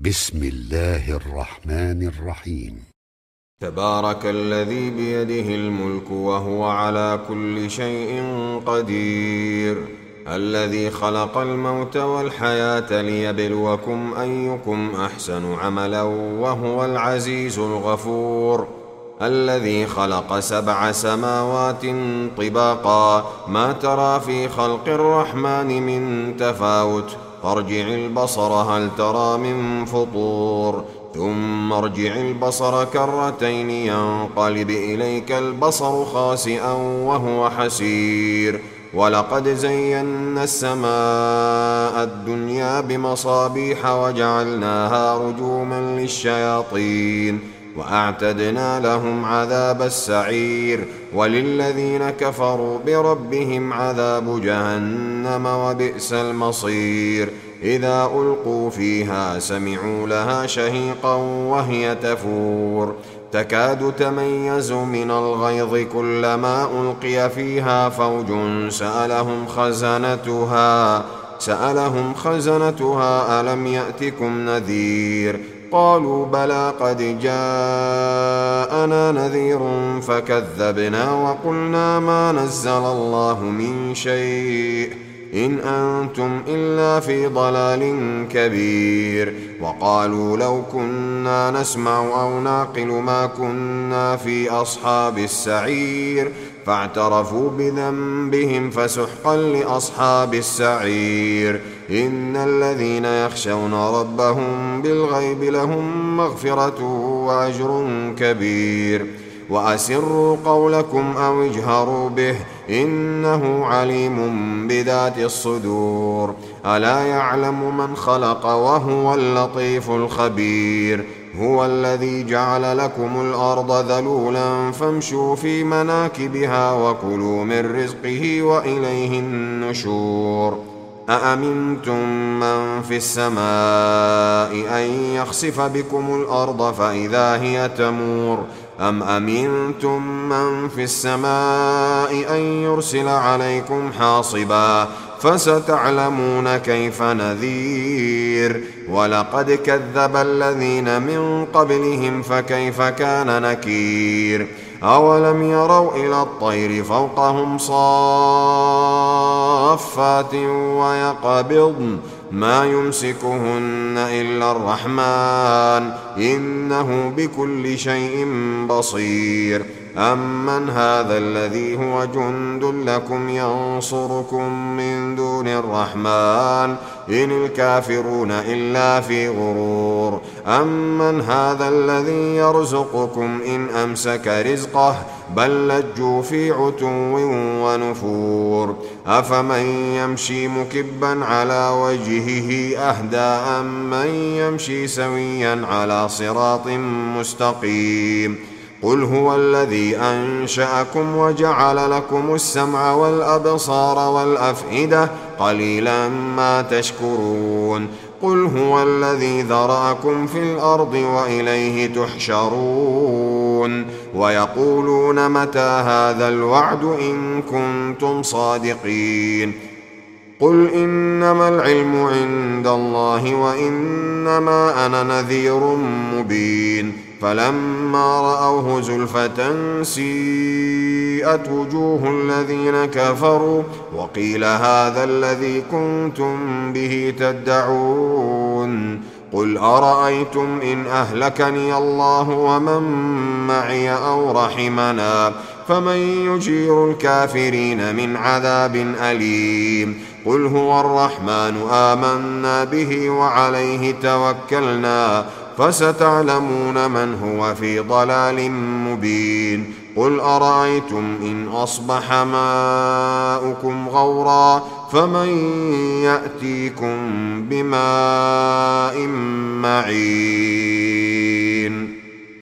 بسم الله الرحمن الرحيم. تبارك الذي بيده الملك وهو على كل شيء قدير، الذي خلق الموت والحياة ليبلوكم أيكم أحسن عملا وهو العزيز الغفور، الذي خلق 7 سماوات طباقا ما ترى في خلق الرحمن من تفاوت، فارجع البصر هل ترى من فطور، ثم ارجع البصر كرتين ينقلب إليك البصر خاسئا وهو حسير، ولقد زينا السماء الدنيا بمصابيح وجعلناها رجوما للشياطين وأعتدنا لهم عذاب السعير، وللذين كفروا بربهم عذاب جهنم وبئس المصير. إذا ألقوا فيها سمعوا لها شهيقا وهي تفور، تكاد تميز من الغيظ كلما ألقي فيها فوج سألهم خزنتها ألم يأتكم نذير، قالوا بلى قد جاءنا نذير فكذبنا وقلنا ما نزل الله من شيء إن أنتم إلا في ضلال كبير، وقالوا لو كنا نسمع أو نعقل ما كنا في أصحاب السعير، فاعترفوا بذنبهم فسحقا لأصحاب السعير. إن الذين يخشون ربهم بالغيب لهم مغفرة وأجر كبير، وأسروا قولكم أو اجهروا به إنه عليم بذات الصدور، ألا يعلم من خلق وهو اللطيف الخبير. هو الذي جعل لكم الأرض ذلولا فامشوا في مناكبها وكلوا من رزقه وإليه النشور. أأمنتم من في السماء أن يخسف بكم الأرض فإذا هي تمور، أم أمنتم من في السماء أن يرسل عليكم حاصبا، فستعلمون كيف نذير. ولقد كذب الذين من قبلهم فكيف كان نكير. أولم يروا إلى الطير فوقهم صافات ويقبضن ما يمسكهن إلا الرحمن إنه بكل شيء بصير. أمن هذا الذي هو جند لكم ينصركم من دون الرحمن إن الكافرون إلا في غرور. أمن هذا الذي يرزقكم إن أمسك رزقه بل لجوا في عتو ونفور. أفمن يمشي مكبا على وجهه أهدى أم من يمشي سويا على صراط مستقيم. قل هو الذي أنشأكم وجعل لكم السمع والأبصار والأفئدة قليلا ما تشكرون. قل هو الذي ذرأكم في الأرض وإليه تحشرون. ويقولون متى هذا الوعد إن كنتم صادقين. قل إنما العلم عند الله وإنما أنا نذير مبين. فلما رأوه زلفة سيئت وجوه الذين كفروا وقيل هذا الذي كنتم به تدعون. قل أرأيتم إن أهلكني الله ومن معي أو رحمنا فمن يجير الكافرين من عذاب أليم. قل هو الرحمن آمنا به وعليه توكلنا فستعلمون من هو في ضلال مبين. قل أرأيتم إن أصبح ماؤكم غورا فمن يأتيكم بماء معين.